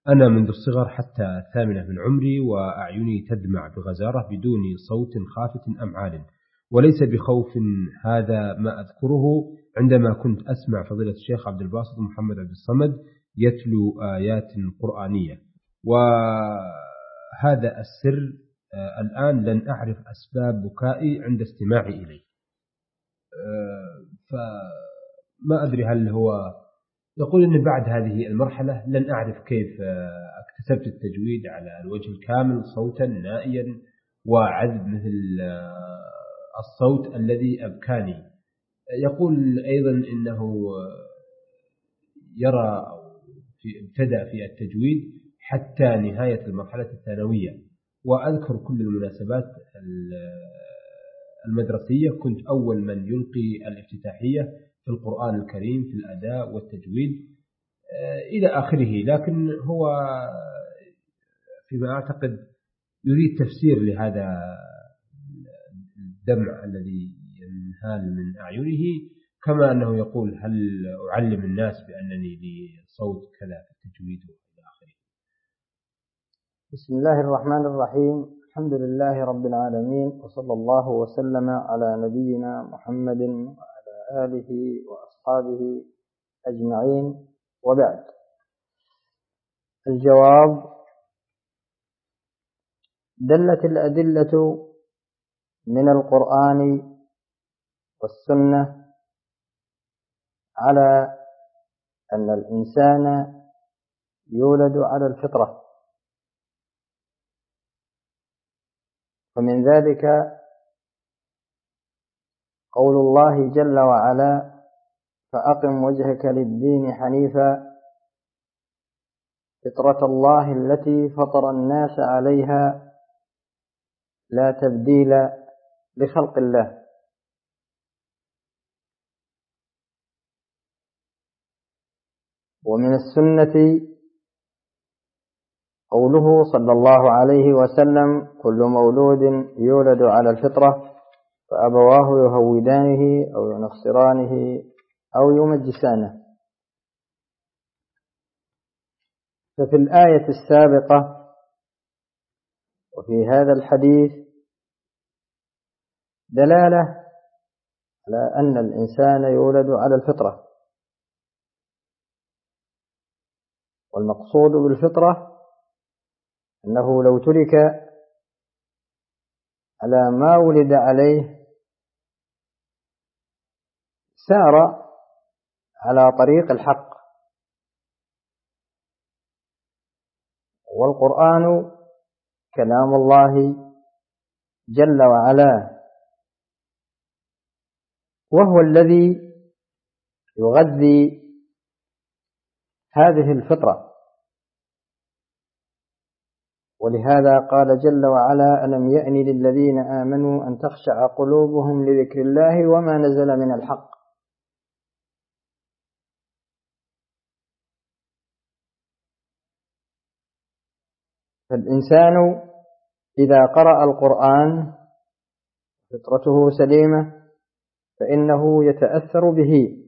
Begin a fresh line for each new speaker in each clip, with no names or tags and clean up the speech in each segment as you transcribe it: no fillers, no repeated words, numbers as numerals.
أنا منذ الصغر حتى الثامنة من عمري وأعيني تدمع بغزارة بدون صوت خافت أم عال، وليس بخوف. هذا ما أذكره عندما كنت أسمع فضيلة الشيخ عبد الباسط محمد عبد الصمد يتلو آيات قرآنية، وهذا السر. الآن لن أعرف أسباب بكائي عند استماعي إليه. فما أدري هل هو يقول أن بعد هذه المرحلة لن أعرف كيف اكتسبت التجويد على الوجه الكامل صوتا نائيا وعذب مثل الصوت الذي أبكاني. يقول أيضا إنه يرى ابتدأ في التجويد حتى نهاية المرحلة الثانوية. وأذكر كل المناسبات المدرسية كنت أول من يلقي الافتتاحية في القرآن الكريم في الأداء والتجويد إلى آخره. لكن هو فيما أعتقد يريد تفسير لهذا الدمع الذي ينهال من أعينه، كما أنه يقول هل أعلم الناس بأنني لي صوت كذا في التجويد إلى آخره.
بسم الله الرحمن الرحيم. الحمد لله رب العالمين، وصلى الله وسلم على نبينا محمد وعلى آله وأصحابه أجمعين، وبعد. الجواب: دلت الأدلة من القرآن والسنة على أن الإنسان يولد على الفطرة، ومن ذلك قول الله جل وعلا: فأقم وجهك للدين حنيفا فطرة الله التي فطر الناس عليها لا تبديل لخلق الله. ومن السنة قوله صلى الله عليه وسلم: كل مولود يولد على الفطرة فأبواه يهودانه أو ينصرانه أو يمجسانه. ففي الآية السابقة وفي هذا الحديث دلالة على أن الإنسان يولد على الفطرة، والمقصود بالفطرة أنه لو ترك على ما ولد عليه سار على طريق الحق. والقرآن كلام الله جل وعلا، وهو الذي يغذي هذه الفطرة. ولهذا قال جل وعلا: ألم يأن للذين آمنوا أن تخشع قلوبهم لذكر الله وما نزل من الحق. فالإنسان إذا قرأ القرآن فطرته سليمة فإنه يتأثر به.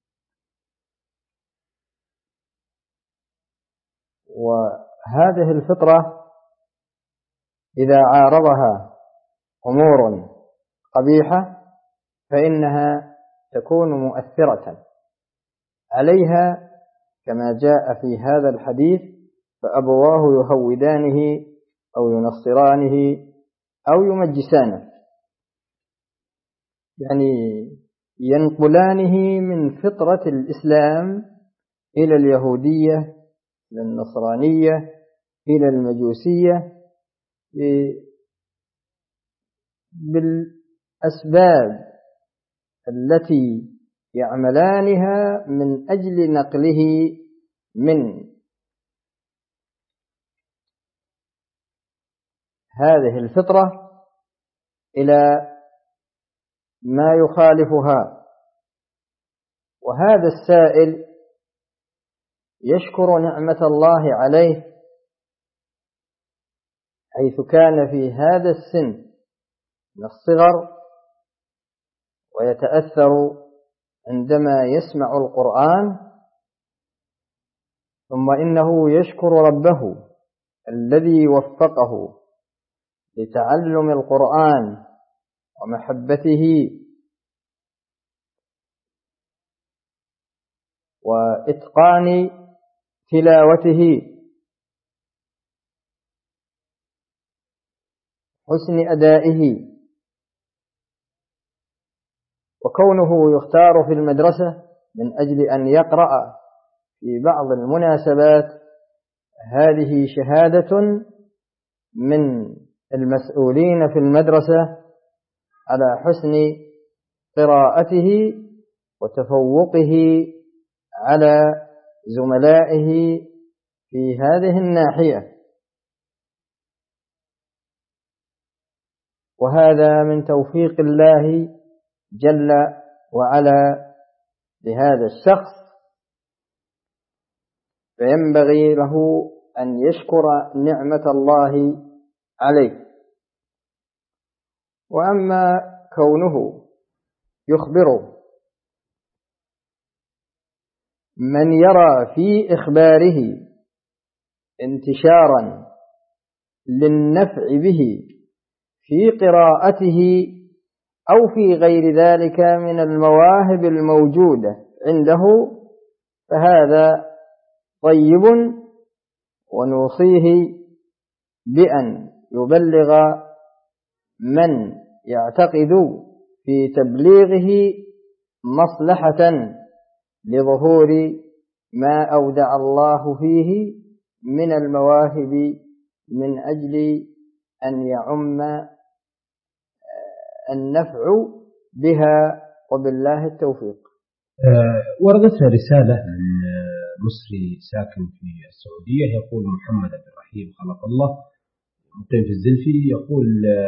وهذه الفطرة إذا عارضها أمور قبيحة فإنها تكون مؤثرة عليها، كما جاء في هذا الحديث: فأبواه يهودانه أو ينصرانه أو يمجسانه، يعني ينقلانه من فطرة الإسلام إلى اليهودية، إلى النصرانية، إلى المجوسية، بالأسباب التي يعملانها من أجل نقله من هذه الفطرة إلى ما يخالفها. وهذا السائل يشكر نعمة الله عليه حيث كان في هذا السن من الصغر ويتأثر عندما يسمع القرآن، ثم إنه يشكر ربه الذي وفقه لتعلم القرآن ومحبته وإتقان تلاوته، حسن أدائه، وكونه يختار في المدرسة من أجل أن يقرأ في بعض المناسبات، هذه شهادة من المسؤولين في المدرسة على حسن قراءته وتفوقه على زملائه في هذه الناحية. وهذا من توفيق الله جل وعلا لهذا الشخص، فينبغي له أن يشكر نعمة الله عليه. وأما كونه يخبر من يرى في إخباره انتشارا للنفع به في قراءته أو في غير ذلك من المواهب الموجودة عنده، فهذا طيب، ونوصيه بأن يبلغ من يعتقد في تبليغه مصلحة لظهور ما أودع الله فيه من المواهب من أجل أن يعم النفع بها، وبالله التوفيق.
وردتنا رسالة من مصري ساكن في السعودية، يقول محمد عبد الرحيم خلق الله، مقيم في الزلفي، يقول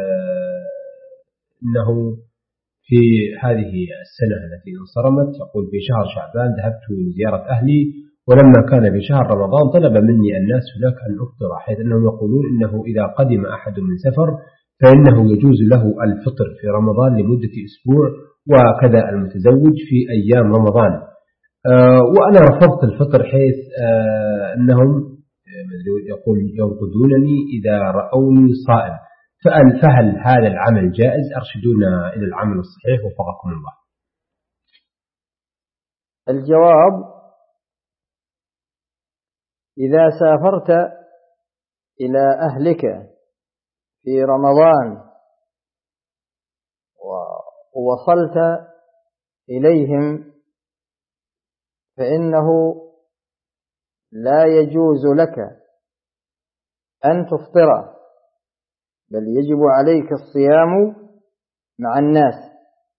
إنه في هذه السنة التي انصرمت، يقول في شهر شعبان ذهبت لزيارة أهلي، ولما كان في شهر رمضان طلب مني الناس هناك أن أفطر، حيث أنهم يقولون إنه إذا قدم أحد من سفر فإنه يجوز له الفطر في رمضان لمدة أسبوع، وكذا المتزوج في أيام رمضان. وأنا رفضت الفطر، حيث أنهم يقول يرقدونني إذا رأوني صائم، فهل هذا العمل جائز؟ أرشدونا إلى العمل الصحيح وفقكم الله.
الجواب: إذا سافرت إلى أهلك في رمضان ووصلت إليهم، فإنه لا يجوز لك أن تفطر، بل يجب عليك الصيام مع الناس،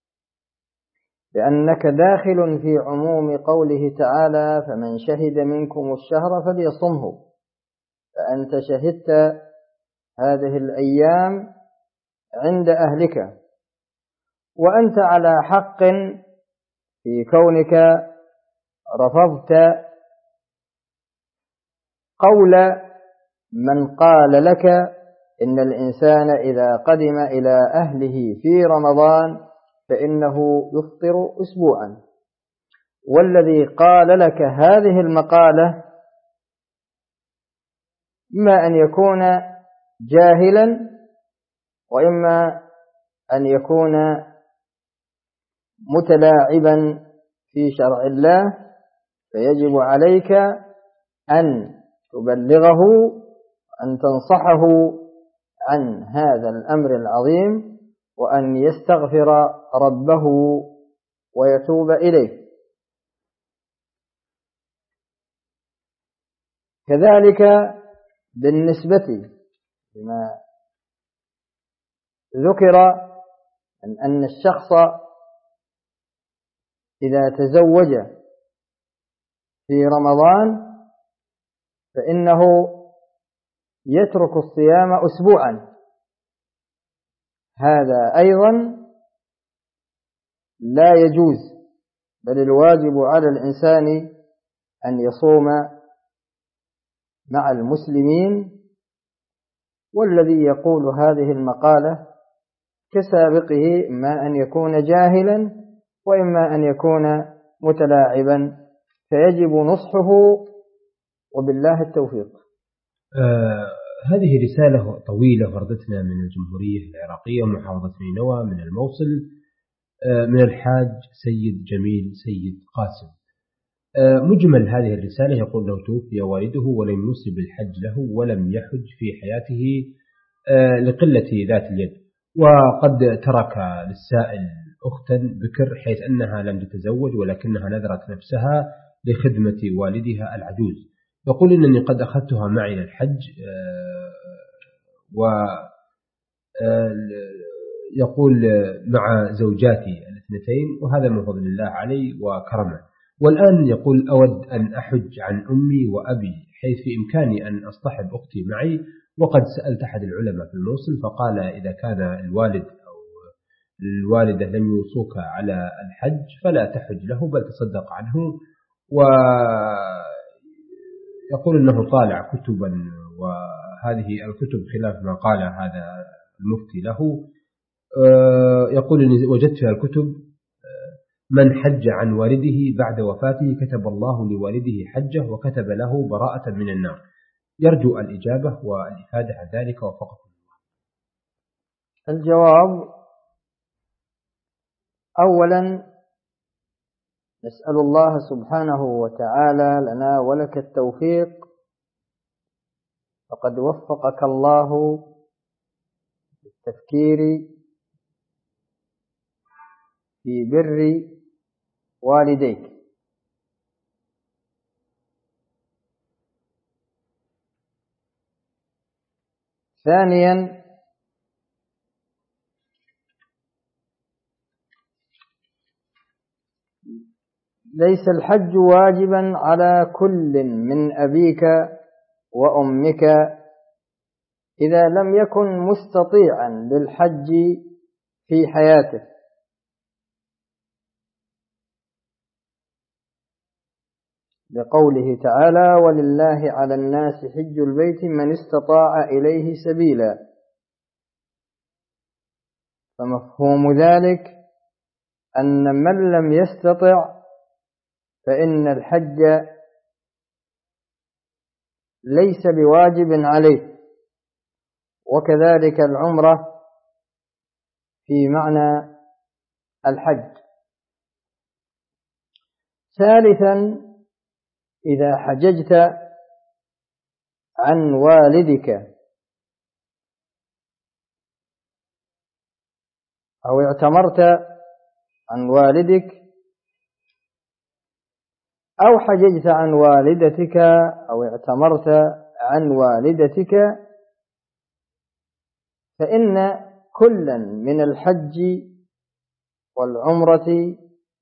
لأنك داخل في عموم قوله تعالى: فمن شهد منكم الشهر فليصمه. فأنت شهدت هذه الأيام عند أهلك، وأنت على حق في كونك رفضت قول من قال لك إن الإنسان إذا قدم إلى أهله في رمضان فإنه يفطر أسبوعا. والذي قال لك هذه المقالة إما أن يكون جاهلا، وإما أن يكون متلاعبا في شرع الله، فيجب عليك أن تبلغه، أن تنصحه عن هذا الأمر العظيم، وأن يستغفر ربه ويتوب إليه. كذلك بالنسبة لما ذكر أن الشخص إذا تزوج في رمضان فإنه يترك الصيام أسبوعا، هذا أيضا لا يجوز، بل الواجب على الإنسان أن يصوم مع المسلمين. والذي يقول هذه المقالة كسابقه إما أن يكون جاهلا وإما أن يكون متلاعبا، فيجب نصحه وبالله التوفيق.
هذه رسالة طويلة وردتنا من الجمهورية العراقية محافظة نينوى من الموصل، من الحاج سيد جميل سيد قاسم. مجمل هذه الرسالة يقول له: توفي والده ولم يوصي بالحج له ولم يحج في حياته لقلة ذات اليد، وقد ترك للسائل أختا بكر حيث أنها لم تتزوج ولكنها نذرت نفسها لخدمة والدها العجوز. يقول: إنني قد أخذتها معي للحج، ويقول مع زوجاتي الاثنتين، وهذا من فضل الله علي وكرمه. والآن يقول: أود أن أحج عن أمي وأبي حيث في إمكاني أن أصطحب أختي معي، وقد سألت أحد العلماء في الموصل فقال: إذا كان الوالد أو الوالدة لم يوصوك على الحج فلا تحج له بل تصدق عنه. ويقول أنه طالع كتبا، وهذه الكتب خلاف ما قال هذا المفتي له. يقول: إني وجدت فيها الكتب: من حج عن والده بعد وفاته كتب الله لوالده حجه وكتب له براءة من النار. يرجو الإجابة والإفادة عن ذلك وفقكم الله.
الجواب: أولا نسأل الله سبحانه وتعالى لنا ولك التوفيق، فقد وفقك الله بالتفكير في بر والديك. ثانيا ليس الحج واجبا على كل من أبيك وأمك إذا لم يكن مستطيعا للحج في حياته، لقوله تعالى: ولله على الناس حج البيت من استطاع إليه سبيلا. فمفهوم ذلك أن من لم يستطع فإن الحج ليس بواجب عليه، وكذلك العمرة في معنى الحج. ثالثا إذا حججت عن والدك أو اعتمرت عن والدك أو حججت عن والدتك أو اعتمرت عن والدتك، فإن كلا من الحج والعمرة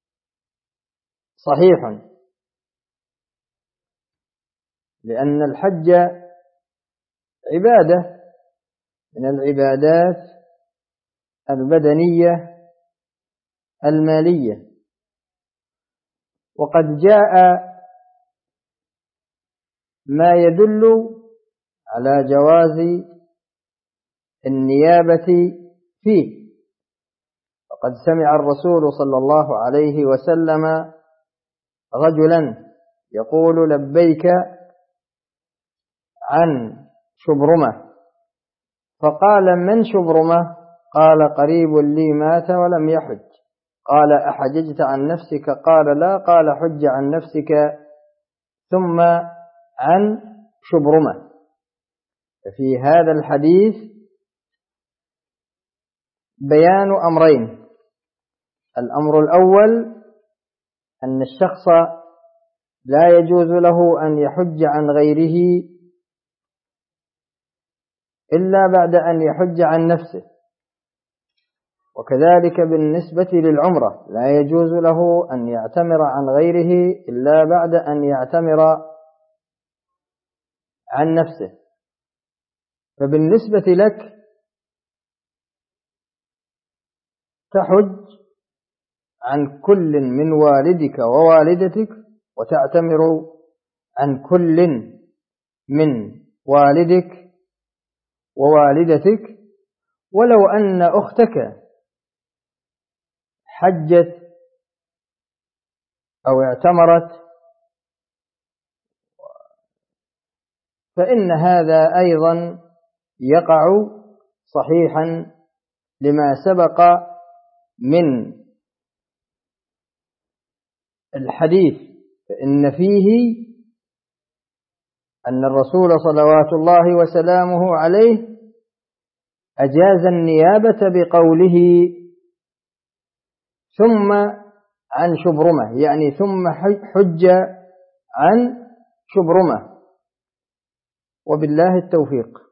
صحيح، لأن الحج عبادة من العبادات البدنية المالية، وقد جاء ما يدل على جواز النيابة فيه. فقد سمع الرسول صلى الله عليه وسلم رجلا يقول: لبيك عن شبرمة. فقال: من شبرمة؟ قال: قريب لي مات ولم يحج. قال: أحججت عن نفسك؟ قال: لا. قال: حج عن نفسك ثم عن شبرمة. ففي هذا الحديث بيان أمرين: الأمر الأول أن الشخص لا يجوز له أن يحج عن غيره إلا بعد أن يحج عن نفسه، وكذلك بالنسبة للعمرة لا يجوز له أن يعتمر عن غيره إلا بعد أن يعتمر عن نفسه. فبالنسبة لك تحج عن كل من والدك ووالدتك، وتعتمر عن كل من والدك ووالدتك. ولو أن أختك حجت أو اعتمرت فإن هذا أيضا يقع صحيحا لما سبق من الحديث، فإن فيه أن الرسول صلوات الله وسلامه عليه أجاز النيابة بقوله ثم عن شبرمة، يعني ثم حج عن شبرمة. وبالله التوفيق.